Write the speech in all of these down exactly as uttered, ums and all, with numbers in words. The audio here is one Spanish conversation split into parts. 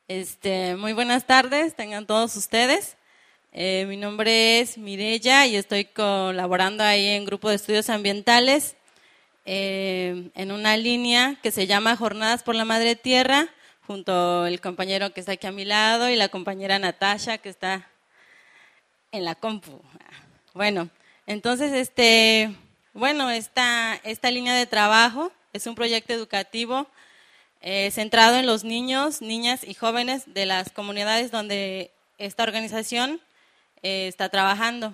Este, muy buenas tardes, tengan todos ustedes. Eh, mi nombre es Mireya y estoy colaborando ahí en Grupo de Estudios Ambientales eh, en una línea que se llama Jornadas por la Madre Tierra, junto al compañero que está aquí a mi lado y la compañera Natasha que está en la compu. Bueno, entonces, este, bueno, esta, esta línea de trabajo es un proyecto educativo Eh, centrado en los niños, niñas y jóvenes de las comunidades donde esta organización eh, está trabajando.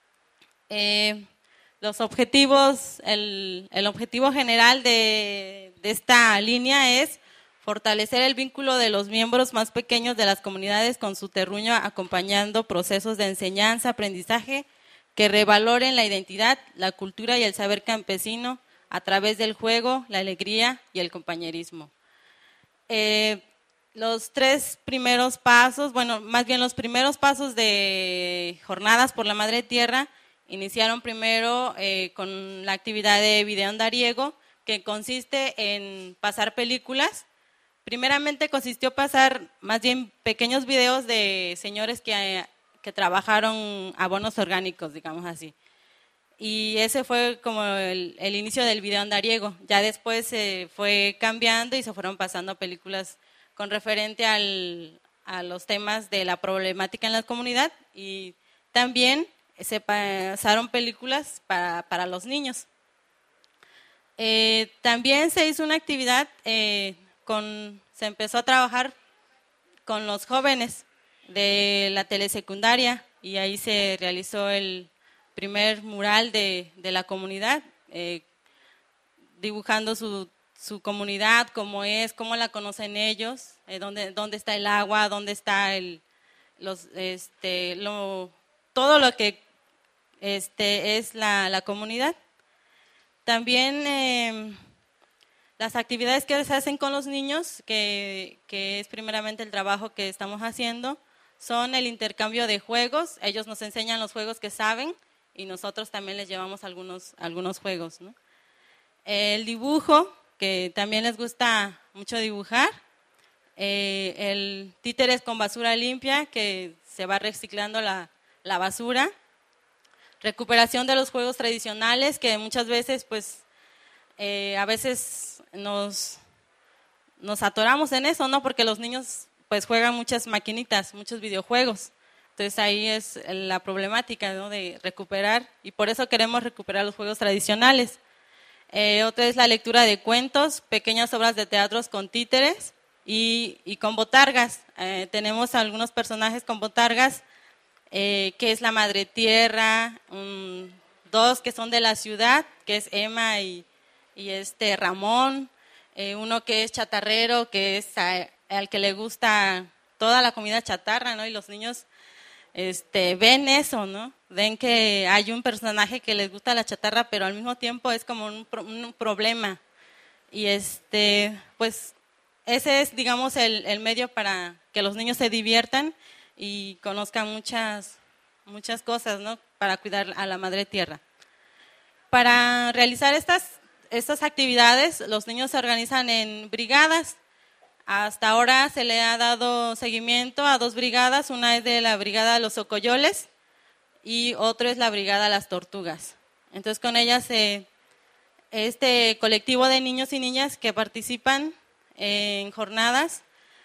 Eh, los objetivos, el, el objetivo general de, de esta línea es fortalecer el vínculo de los miembros más pequeños de las comunidades con su terruño, acompañando procesos de enseñanza, aprendizaje que revaloren la identidad, la cultura y el saber campesino a través del juego, la alegría y el compañerismo. Eh, los tres primeros pasos, bueno, más bien los primeros pasos de Jornadas por la Madre Tierra iniciaron primero eh, con la actividad de video andariego, que consiste en pasar películas. Primeramente consistió pasar más bien pequeños videos de señores que, que trabajaron abonos orgánicos, digamos así. Y ese fue como el, el inicio del video andariego. Ya después se fue cambiando y se fueron pasando películas con referente al, a los temas de la problemática en la comunidad, y también se pasaron películas para, para los niños. Eh, también se hizo una actividad, eh, con, se empezó a trabajar con los jóvenes de la telesecundaria y ahí se realizó el primer mural de, de la comunidad, eh, dibujando su, su comunidad, cómo es, cómo la conocen ellos, eh, dónde, dónde está el agua, dónde está el, los, este, lo, todo lo que este, es la, la comunidad. También eh, las actividades que se hacen con los niños, que, que es primeramente el trabajo que estamos haciendo, son el intercambio de juegos. Ellos nos enseñan los juegos que saben, y nosotros también les llevamos algunos, algunos juegos, ¿no? El dibujo, que también les gusta mucho dibujar. Eh, el títeres con basura limpia, que se va reciclando la, la basura. Recuperación de los juegos tradicionales, que muchas veces, pues, eh, a veces nos, nos atoramos en eso, ¿no? Porque los niños, pues, juegan muchas maquinitas, muchos videojuegos. Entonces ahí es la problemática, ¿no?, de recuperar, y por eso queremos recuperar los juegos tradicionales. Eh, otra es la lectura de cuentos, pequeñas obras de teatros con títeres y, y con botargas. Eh, tenemos algunos personajes con botargas, eh, que es la Madre Tierra, um, dos que son de la ciudad, que es Emma y, y este Ramón, eh, uno que es chatarrero, que es a, al que le gusta toda la comida chatarra, ¿no? Y los niños Este, ven eso, ¿no? Ven que hay un personaje que les gusta la chatarra, pero al mismo tiempo es como un, un problema. Y este, pues ese es, digamos, el, el medio para que los niños se diviertan y conozcan muchas, muchas cosas, ¿no?, para cuidar a la Madre Tierra. Para realizar estas, estas actividades, los niños se organizan en brigadas. Hasta ahora se le ha dado seguimiento a dos brigadas, una es de la Brigada Los Ocoyoles y otra es la Brigada Las Tortugas. Entonces con ellas, eh, este colectivo de niños y niñas que participan en jornadas,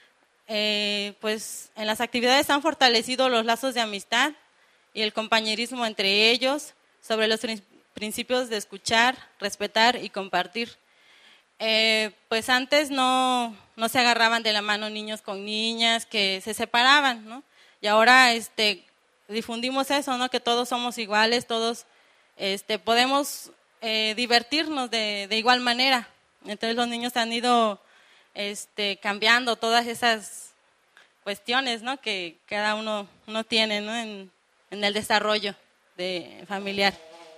eh, pues en las actividades han fortalecido los lazos de amistad y el compañerismo entre ellos, sobre los principios de escuchar, respetar y compartir. Eh, pues antes no, no se agarraban de la mano niños con niñas, que se separaban, ¿no? Y ahora este, difundimos eso, ¿no?, que todos somos iguales, todos este, podemos eh, divertirnos de, de igual manera. Entonces los niños han ido este, cambiando todas esas cuestiones, ¿no?, que cada uno, uno tiene, ¿no?, en, en el desarrollo de, familiar.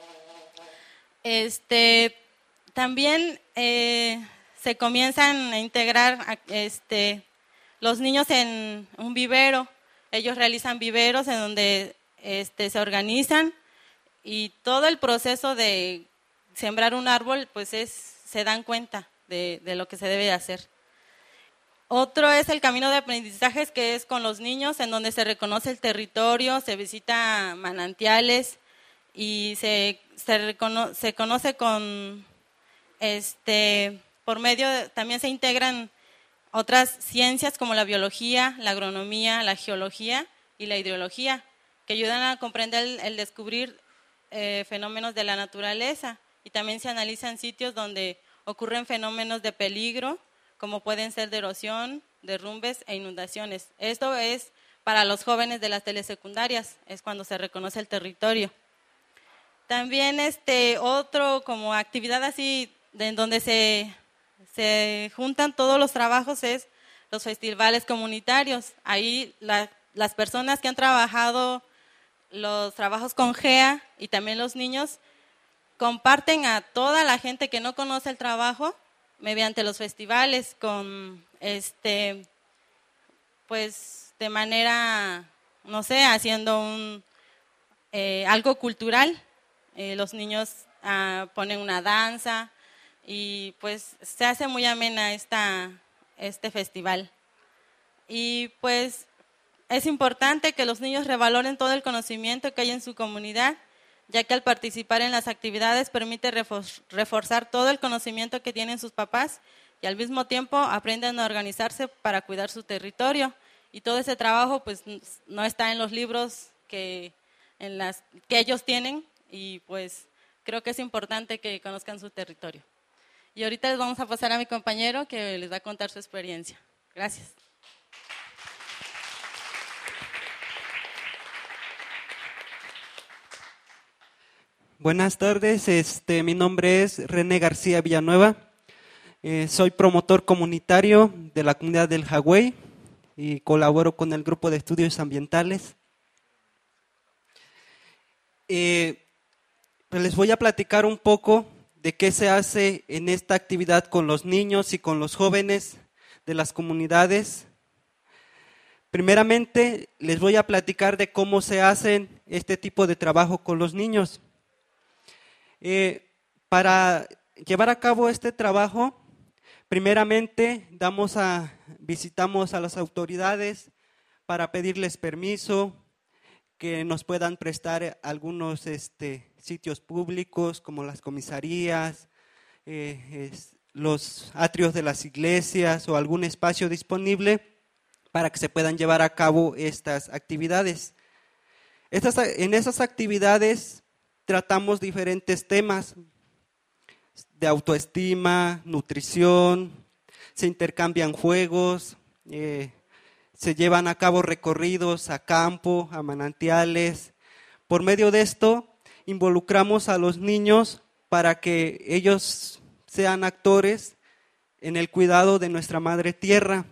Este... También eh, se comienzan a integrar a, este, los niños en un vivero. Ellos realizan viveros en donde este, se organizan, y todo el proceso de sembrar un árbol, pues es, se dan cuenta de, de lo que se debe de hacer. Otro es el camino de aprendizajes, que es con los niños, en donde se reconoce el territorio, se visita manantiales y se, se, recono, se conoce con, este, por medio, de, también se integran otras ciencias como la biología, la agronomía, la geología y la hidrología, que ayudan a comprender el, el descubrir eh, fenómenos de la naturaleza, y también se analizan sitios donde ocurren fenómenos de peligro, como pueden ser de erosión, derrumbes e inundaciones. Esto es para los jóvenes de las telesecundarias, es cuando se reconoce el territorio. También este otro como actividad así de, en donde se, se juntan todos los trabajos es los festivales comunitarios. Ahí la, las personas que han trabajado los trabajos con G E A y también los niños comparten a toda la gente que no conoce el trabajo mediante los festivales, con este, pues de manera, no sé, haciendo un eh, algo cultural. Eh, los niños ah, ponen una danza y pues se hace muy amena esta, este festival. Y pues es importante que los niños revaloren todo el conocimiento que hay en su comunidad, ya que al participar en las actividades permite reforzar todo el conocimiento que tienen sus papás y al mismo tiempo aprenden a organizarse para cuidar su territorio. Y todo ese trabajo pues no está en los libros que, en las, que ellos tienen, y pues creo que es importante que conozcan su territorio. Y ahorita les vamos a pasar a mi compañero que les va a contar su experiencia. Gracias. Buenas tardes, este, mi nombre es René García Villanueva, eh, soy promotor comunitario de la comunidad del Jagüey y colaboro con el grupo de estudios ambientales. Eh, pues les voy a platicar un poco de qué se hace en esta actividad con los niños y con los jóvenes de las comunidades. Primeramente, les voy a platicar de cómo se hacen este tipo de trabajo con los niños. Eh, para llevar a cabo este trabajo, primeramente damos a, visitamos a las autoridades para pedirles permiso, que nos puedan prestar algunos este, sitios públicos como las comisarías, eh, es, los atrios de las iglesias o algún espacio disponible para que se puedan llevar a cabo estas actividades. Estas, en esas actividades tratamos diferentes temas de autoestima, nutrición, se intercambian juegos, eh, se llevan a cabo recorridos a campo, a manantiales. Por medio de esto, involucramos a los niños para que ellos sean actores en el cuidado de nuestra madre tierra.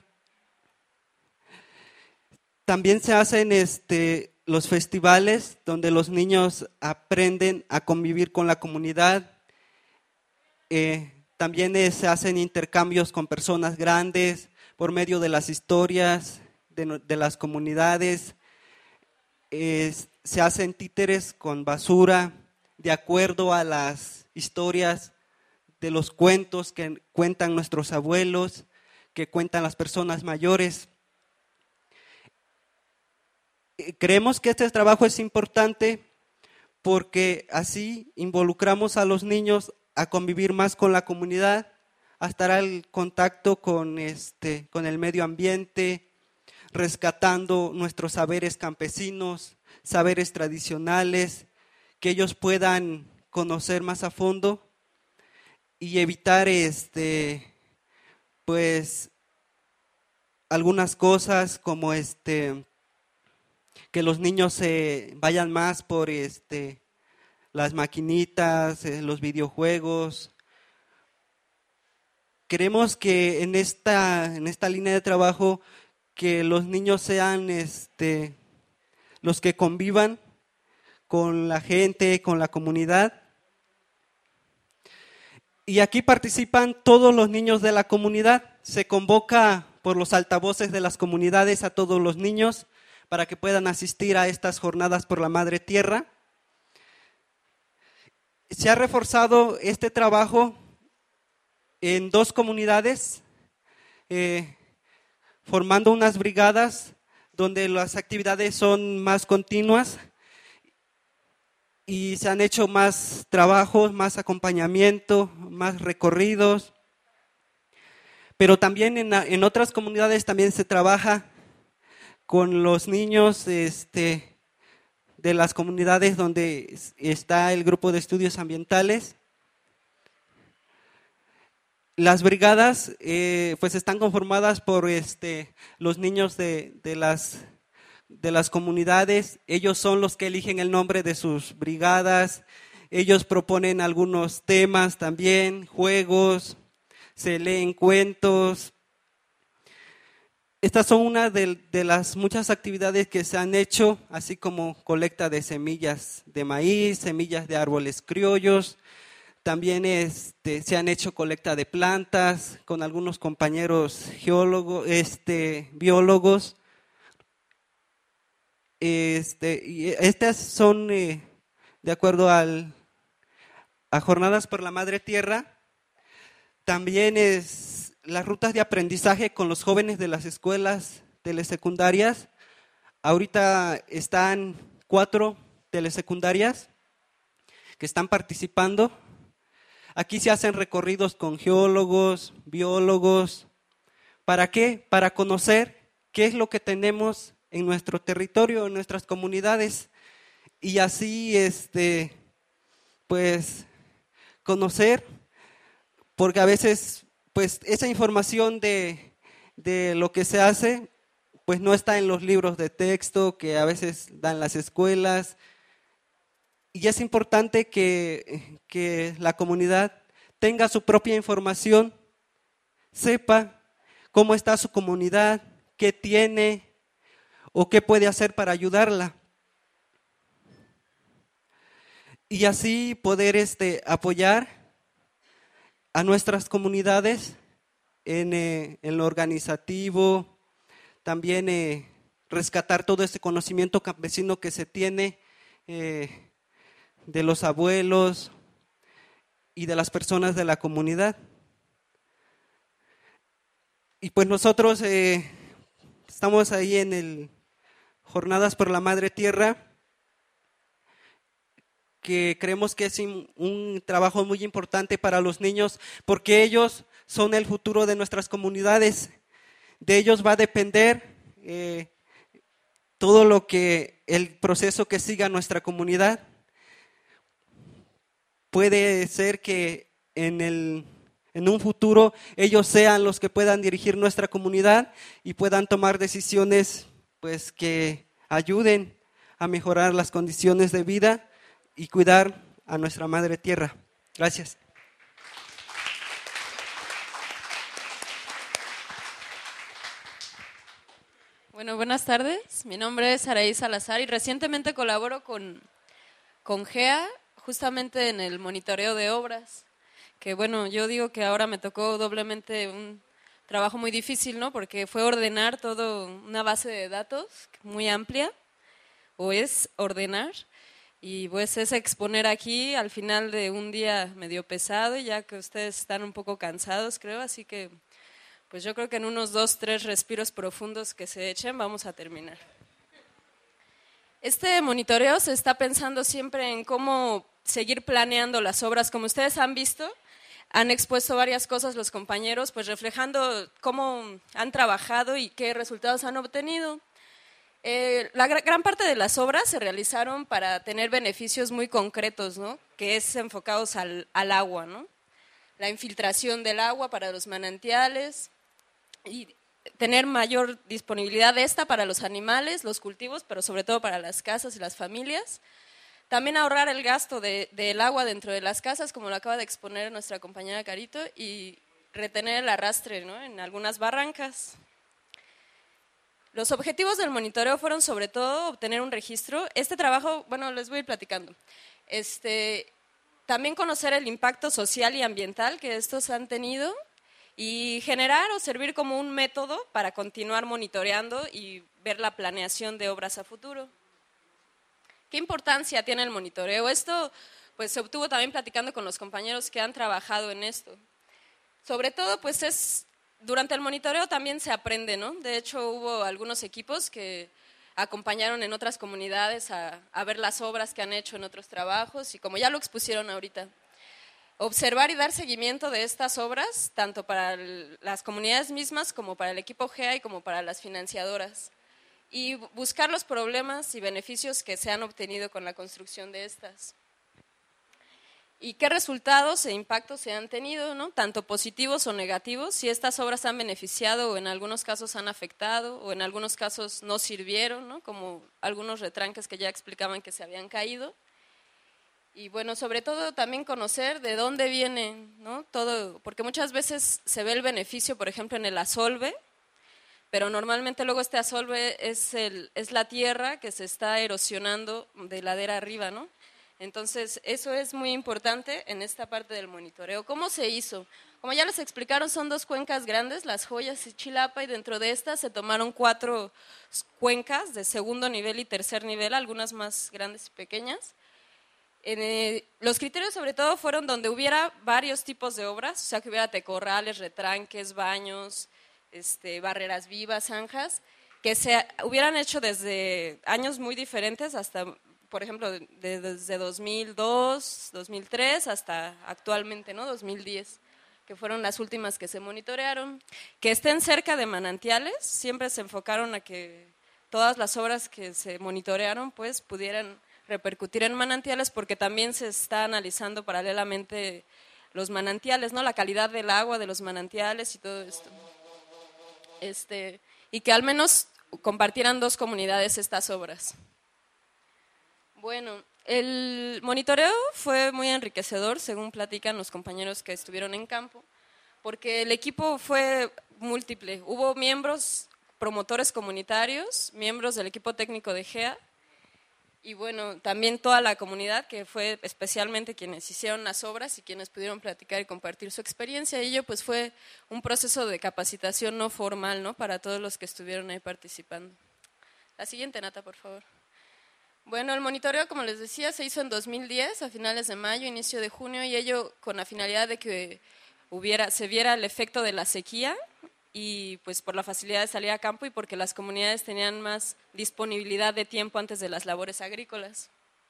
También se hacen este, los festivales donde los niños aprenden a convivir con la comunidad. Eh, también eh, se hacen intercambios con personas grandes por medio de las historias de, de las comunidades. Eh, se hacen títeres con basura de acuerdo a las historias de los cuentos que cuentan nuestros abuelos, que cuentan las personas mayores. Creemos que este trabajo es importante porque así involucramos a los niños a convivir más con la comunidad, a estar al contacto con, este, con el medio ambiente, rescatando nuestros saberes campesinos, saberes tradicionales, que ellos puedan conocer más a fondo y evitar este, pues, algunas cosas como este, que los niños se vayan más por este, las maquinitas, eh, los videojuegos. Queremos que en esta, en esta línea de trabajo que los niños sean este, los que convivan con la gente, con la comunidad. Y aquí participan todos los niños de la comunidad. Se convoca por los altavoces de las comunidades a todos los niños para que puedan asistir a estas jornadas por la Madre Tierra. Se ha reforzado este trabajo en dos comunidades. Eh, formando unas brigadas donde las actividades son más continuas y se han hecho más trabajos, más acompañamiento, más recorridos. Pero también en, en otras comunidades también se trabaja con los niños este, de las comunidades donde está el grupo de estudios ambientales. Las brigadas eh, pues están conformadas por este, los niños de, de, las, de las comunidades. Ellos son los que eligen el nombre de sus brigadas. Ellos proponen algunos temas también, juegos, se leen cuentos. Estas son una de, de las muchas actividades que se han hecho, así como colecta de semillas de maíz, semillas de árboles criollos. También este, se han hecho colecta de plantas con algunos compañeros geólogos, este, biólogos. Este, y estas son, eh, de acuerdo al, a Jornadas por la Madre Tierra, también es las rutas de aprendizaje con los jóvenes de las escuelas telesecundarias. Ahorita están cuatro telesecundarias que están participando. Aquí se hacen recorridos con geólogos, biólogos. ¿Para qué? Para conocer qué es lo que tenemos en nuestro territorio, en nuestras comunidades. Y así, este, pues, conocer, porque a veces, pues, esa información de, de lo que se hace, pues, no está en los libros de texto que a veces dan las escuelas. Y es importante que, que la comunidad tenga su propia información, sepa cómo está su comunidad, qué tiene o qué puede hacer para ayudarla. Y así poder este, apoyar a nuestras comunidades en, eh, en lo organizativo, también eh, rescatar todo ese conocimiento campesino que se tiene eh, de los abuelos y de las personas de la comunidad. Y pues nosotros eh, estamos ahí en el Jornadas por la Madre Tierra, que creemos que es un, un trabajo muy importante para los niños, porque ellos son el futuro de nuestras comunidades. De ellos va a depender eh, todo lo que, el proceso que siga nuestra comunidad. Puede ser que en, el, en un futuro ellos sean los que puedan dirigir nuestra comunidad y puedan tomar decisiones pues, que ayuden a mejorar las condiciones de vida y cuidar a nuestra madre tierra. Gracias. Bueno, buenas tardes. Mi nombre es Araí Salazar y recientemente colaboro con, con G E A justamente en el monitoreo de obras, que bueno, yo digo que ahora me tocó doblemente un trabajo muy difícil, ¿no? Porque fue ordenar toda una base de datos muy amplia, o es ordenar, y pues es exponer aquí al final de un día medio pesado, ya que ustedes están un poco cansados, creo, así que pues yo creo que en unos dos, tres respiros profundos que se echen vamos a terminar. Este monitoreo se está pensando siempre en cómo seguir planeando las obras. Como ustedes han visto, han expuesto varias cosas los compañeros, pues reflejando cómo han trabajado y qué resultados han obtenido. Eh, la gran parte de las obras se realizaron para tener beneficios muy concretos, ¿no? Que es enfocados al, al agua, ¿no? La infiltración del agua para los manantiales y tener mayor disponibilidad de esta para los animales, los cultivos, pero sobre todo para las casas y las familias. También ahorrar el gasto de, del agua dentro de las casas, como lo acaba de exponer nuestra compañera Carito, y retener el arrastre, ¿no? En algunas barrancas. Los objetivos del monitoreo fueron sobre todo obtener un registro. Este trabajo, bueno, les voy a ir platicando. Este, también conocer el impacto social y ambiental que estos han tenido y generar o servir como un método para continuar monitoreando y ver la planeación de obras a futuro. ¿Qué importancia tiene el monitoreo? Esto pues, se obtuvo también platicando con los compañeros que han trabajado en esto. Sobre todo, pues es durante el monitoreo también se aprende, ¿no? De hecho, hubo algunos equipos que acompañaron en otras comunidades a, a ver las obras que han hecho en otros trabajos y como ya lo expusieron ahorita, observar y dar seguimiento de estas obras, tanto para el, las comunidades mismas como para el equipo G E A y como para las financiadoras, y buscar los problemas y beneficios que se han obtenido con la construcción de estas. ¿Y qué resultados e impactos se han tenido, ¿no? Tanto positivos o negativos, si estas obras han beneficiado o en algunos casos han afectado o en algunos casos no sirvieron, ¿no? Como algunos retranques que ya explicaban que se habían caído. Y bueno, sobre todo también conocer de dónde viene, ¿no? Todo, porque muchas veces se ve el beneficio, por ejemplo, en el asolve, pero normalmente luego este asolve es, el, es la tierra que se está erosionando de ladera arriba, ¿no? Entonces, eso es muy importante en esta parte del monitoreo. ¿Cómo se hizo? Como ya les explicaron, son dos cuencas grandes, Las Joyas y Chilapa, y dentro de estas se tomaron cuatro cuencas de segundo nivel y tercer nivel, algunas más grandes y pequeñas. Eh, los criterios sobre todo fueron donde hubiera varios tipos de obras, o sea, que hubiera tecorrales, retranques, baños, este, barreras vivas, zanjas, que se hubieran hecho desde años muy diferentes hasta... por ejemplo, de, de, desde dos mil dos, dos mil tres hasta actualmente, ¿no? dos mil diez, que fueron las últimas que se monitorearon. Que estén cerca de manantiales, siempre se enfocaron a que todas las obras que se monitorearon pues pudieran repercutir en manantiales, porque también se está analizando paralelamente los manantiales, ¿no? La calidad del agua de los manantiales y todo esto. Este, y que al menos compartieran dos comunidades estas obras. Bueno, el monitoreo fue muy enriquecedor, según platican los compañeros que estuvieron en campo, porque el equipo fue múltiple. Hubo miembros, promotores comunitarios, miembros del equipo técnico de G E A, y bueno, también toda la comunidad, que fue especialmente quienes hicieron las obras y quienes pudieron platicar y compartir su experiencia. Y ello pues fue un proceso de capacitación no formal, ¿no? Para todos los que estuvieron ahí participando. La siguiente, Nata, por favor. Bueno, el monitoreo, como les decía, se hizo en dos mil diez, a finales de mayo, inicio de junio, y ello con la finalidad de que hubiera, se viera el efecto de la sequía y pues por la facilidad de salir a campo y porque las comunidades tenían más disponibilidad de tiempo antes de las labores agrícolas.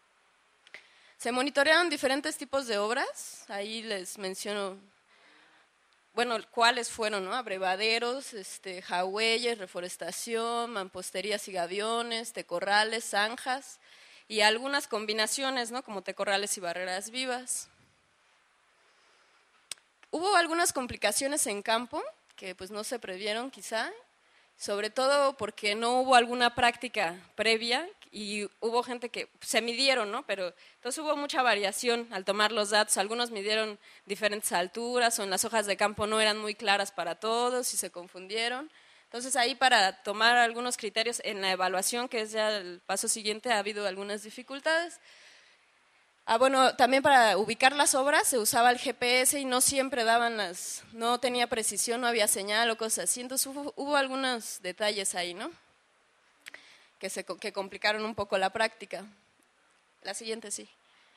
Se monitorearon diferentes tipos de obras, ahí les menciono, bueno, cuáles fueron, ¿no? Abrevaderos, este, jagüeyes, reforestación, mamposterías y gaviones, tecorrales, zanjas y algunas combinaciones, ¿no? Como tecorrales y barreras vivas. Hubo algunas complicaciones en campo que pues no se previeron quizá, sobre todo porque no hubo alguna práctica previa y hubo gente que se midieron, ¿no? Pero entonces hubo mucha variación al tomar los datos. Algunos midieron diferentes alturas o en las hojas de campo no eran muy claras para todos y se confundieron. Entonces ahí para tomar algunos criterios en la evaluación, que es ya el paso siguiente, ha habido algunas dificultades. Ah, bueno, también para ubicar las obras se usaba el G P S y no siempre daban las, no tenía precisión, no había señal o cosas así. Entonces hubo, hubo algunos detalles ahí, ¿no? Que, se, que complicaron un poco la práctica. La siguiente, sí.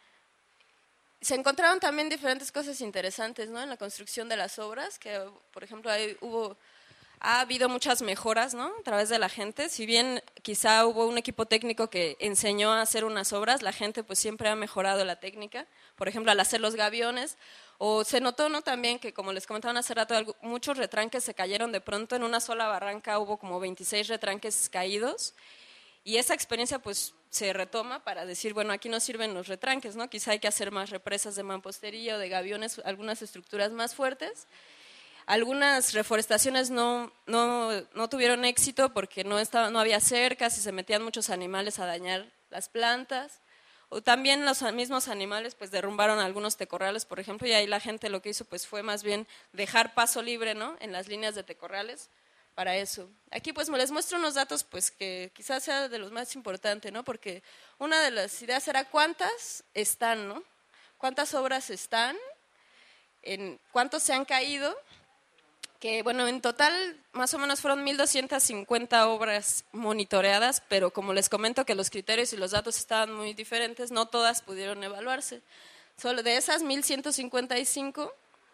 Se encontraron también diferentes cosas interesantes, ¿no? En la construcción de las obras, que por ejemplo ahí hubo, ha habido muchas mejoras, ¿no? A través de la gente. Si bien quizá hubo un equipo técnico que enseñó a hacer unas obras, la gente pues siempre ha mejorado la técnica. Por ejemplo, al hacer los gaviones, o se notó, ¿no? También que, como les comentaban hace rato, muchos retranques se cayeron de pronto. En una sola barranca hubo como veintiséis retranques caídos. Y esa experiencia pues se retoma para decir, bueno, aquí no sirven los retranques, ¿no? Quizá hay que hacer más represas de mampostería o de gaviones, algunas estructuras más fuertes. Algunas reforestaciones no, no, no tuvieron éxito porque no, estaba, no había cercas y se metían muchos animales a dañar las plantas. O también los mismos animales pues derrumbaron algunos tecorrales, por ejemplo, y ahí la gente lo que hizo pues fue más bien dejar paso libre, ¿no? En las líneas de tecorrales para eso. Aquí pues les muestro unos datos pues que quizás sea de los más importantes, ¿no? Porque una de las ideas era cuántas están, ¿no? Cuántas obras están, en cuántos se han caído, que bueno, en total más o menos fueron mil doscientas cincuenta obras monitoreadas, pero como les comento que los criterios y los datos estaban muy diferentes, no todas pudieron evaluarse. Solo de esas mil ciento cincuenta y cinco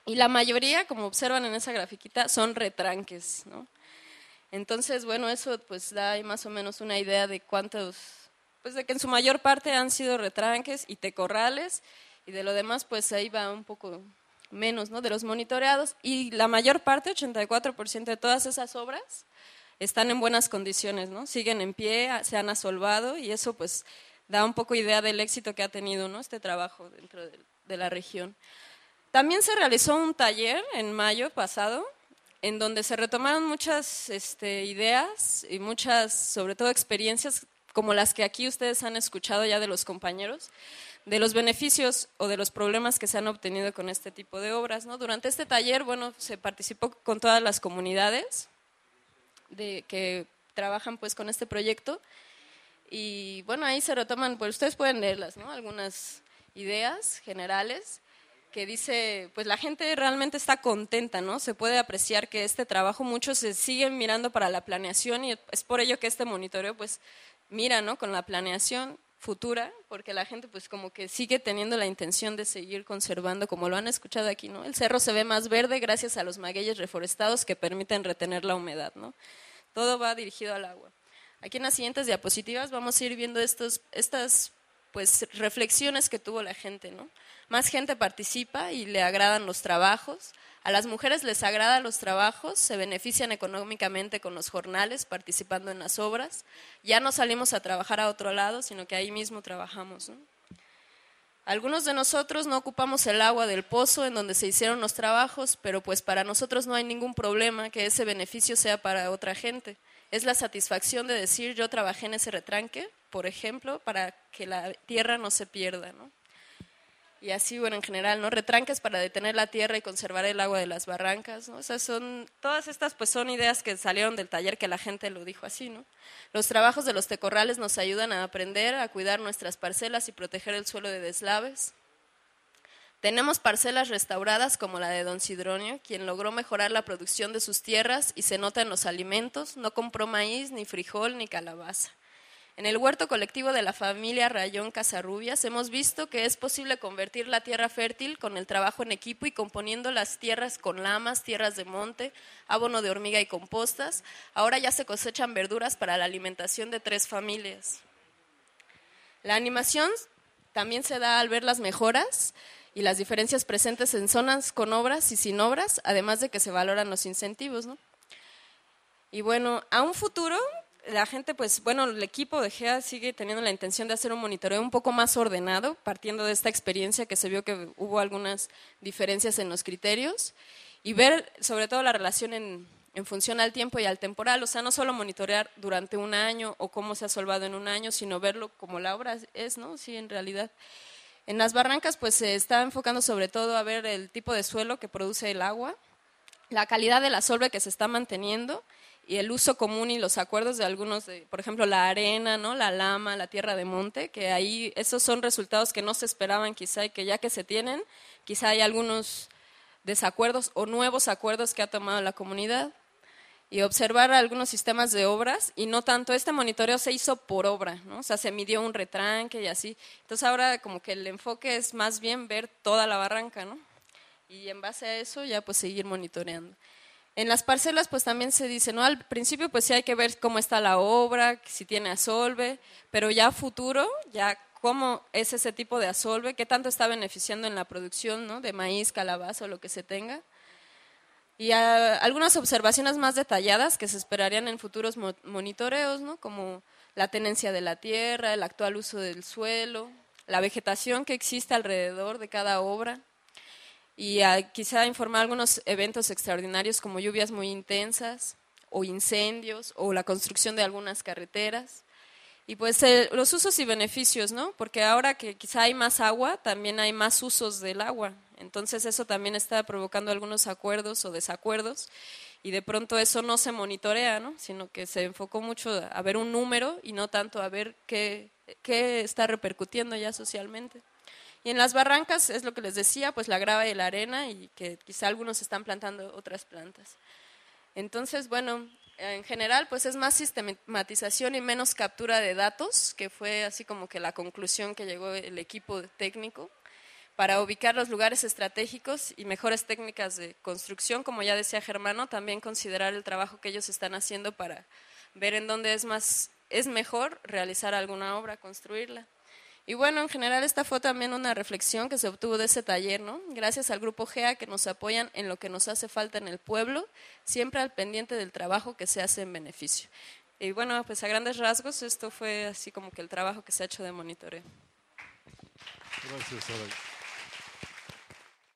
Y la mayoría, como observan en esa grafiquita, son retranques, ¿no? Entonces, bueno, eso pues da ahí más o menos una idea de cuántos, pues de que en su mayor parte han sido retranques y tecorrales, y de lo demás pues ahí va un poco menos, ¿no? De los monitoreados, y la mayor parte, ochenta y cuatro por ciento de todas esas obras, están en buenas condiciones, ¿no? Siguen en pie, se han asolvado, y eso pues da un poco idea del éxito que ha tenido, ¿no? Este trabajo dentro de, de la región. También se realizó un taller en mayo pasado, en donde se retomaron muchas este, ideas y muchas, sobre todo, experiencias como las que aquí ustedes han escuchado ya de los compañeros, de los beneficios o de los problemas que se han obtenido con este tipo de obras, ¿no? Durante este taller, bueno, se participó con todas las comunidades de, que trabajan pues con este proyecto, y bueno, ahí se retoman, pues ustedes pueden leerlas, ¿no? Algunas ideas generales, que dice, pues la gente realmente está contenta, ¿no? Se puede apreciar que este trabajo, muchos se siguen mirando para la planeación, y es por ello que este monitoreo pues mira, ¿no? Con la planeación futura, porque la gente pues como que sigue teniendo la intención de seguir conservando, como lo han escuchado aquí, ¿no? El cerro se ve más verde gracias a los magueyes reforestados que permiten retener la humedad, ¿no? Todo va dirigido al agua. Aquí en las siguientes diapositivas vamos a ir viendo estos, estas pues reflexiones que tuvo la gente, ¿no? Más gente participa y le agradan los trabajos. A las mujeres les agradan los trabajos, se benefician económicamente con los jornales, participando en las obras. Ya no salimos a trabajar a otro lado, sino que ahí mismo trabajamos, ¿no? Algunos de nosotros no ocupamos el agua del pozo en donde se hicieron los trabajos, pero pues para nosotros no hay ningún problema que ese beneficio sea para otra gente. Es la satisfacción de decir, yo trabajé en ese retranque, por ejemplo, para que la tierra no se pierda, ¿no? Y así, bueno, en general, ¿no? Retranques para detener la tierra y conservar el agua de las barrancas, ¿no? O sea, son, todas estas pues son ideas que salieron del taller, que la gente lo dijo así, ¿no? Los trabajos de los tecorrales nos ayudan a aprender a cuidar nuestras parcelas y proteger el suelo de deslaves. Tenemos parcelas restauradas como la de don Sidronio, quien logró mejorar la producción de sus tierras y se nota en los alimentos, no compró maíz, ni frijol, ni calabaza. En el huerto colectivo de la familia Rayón Casarrubias hemos visto que es posible convertir la tierra fértil con el trabajo en equipo y componiendo las tierras con lamas, tierras de monte, abono de hormiga y compostas. Ahora ya se cosechan verduras para la alimentación de tres familias. La animación también se da al ver las mejoras y las diferencias presentes en zonas con obras y sin obras, además de que se valoran los incentivos, ¿no? Y bueno, a un futuro, la gente, pues bueno, el equipo de G E A sigue teniendo la intención de hacer un monitoreo un poco más ordenado, partiendo de esta experiencia que se vio que hubo algunas diferencias en los criterios, y ver sobre todo la relación en, en función al tiempo y al temporal, o sea, no solo monitorear durante un año o cómo se ha solvado en un año, sino verlo como la obra es, ¿no? Sí, en realidad. En las barrancas, pues se está enfocando sobre todo a ver el tipo de suelo que produce el agua, la calidad de la solve que se está manteniendo, y el uso común y los acuerdos de algunos, de, por ejemplo, la arena, ¿no? La lama, la tierra de monte, que ahí esos son resultados que no se esperaban quizá, y que ya que se tienen, quizá hay algunos desacuerdos o nuevos acuerdos que ha tomado la comunidad. Y observar algunos sistemas de obras, y no tanto, este monitoreo se hizo por obra, ¿no? O sea, se midió un retranque y así. Entonces ahora como que el enfoque es más bien ver toda la barranca, ¿no? Y en base a eso ya pues seguir monitoreando. En las parcelas pues también se dice, ¿no? Al principio pues sí hay que ver cómo está la obra, si tiene asolve, pero ya a futuro, ya cómo es ese tipo de asolve, qué tanto está beneficiando en la producción, ¿no? De maíz, calabaza o lo que se tenga. Y a, algunas observaciones más detalladas que se esperarían en futuros mo- monitoreos, ¿no? Como la tenencia de la tierra, el actual uso del suelo, la vegetación que existe alrededor de cada obra, y a, quizá informar algunos eventos extraordinarios como lluvias muy intensas o incendios o la construcción de algunas carreteras. Y pues eh, los usos y beneficios, ¿no? Porque ahora que quizá hay más agua, también hay más usos del agua. Entonces eso también está provocando algunos acuerdos o desacuerdos, y de pronto eso no se monitorea, ¿no? Sino que se enfocó mucho a ver un número y no tanto a ver qué, qué está repercutiendo ya socialmente. Y en las barrancas es lo que les decía, pues la grava y la arena, y que quizá algunos están plantando otras plantas. Entonces, bueno, en general pues es más sistematización y menos captura de datos, que fue así como que la conclusión que llegó el equipo técnico, para ubicar los lugares estratégicos y mejores técnicas de construcción, como ya decía Germano, también considerar el trabajo que ellos están haciendo para ver en dónde es más, es mejor realizar alguna obra, construirla. Y bueno, en general esta fue también una reflexión que se obtuvo de ese taller, ¿no? Gracias al Grupo G E A que nos apoyan en lo que nos hace falta en el pueblo, siempre al pendiente del trabajo que se hace en beneficio. Y bueno, pues a grandes rasgos esto fue así como que el trabajo que se ha hecho de monitoreo. Gracias, Sara.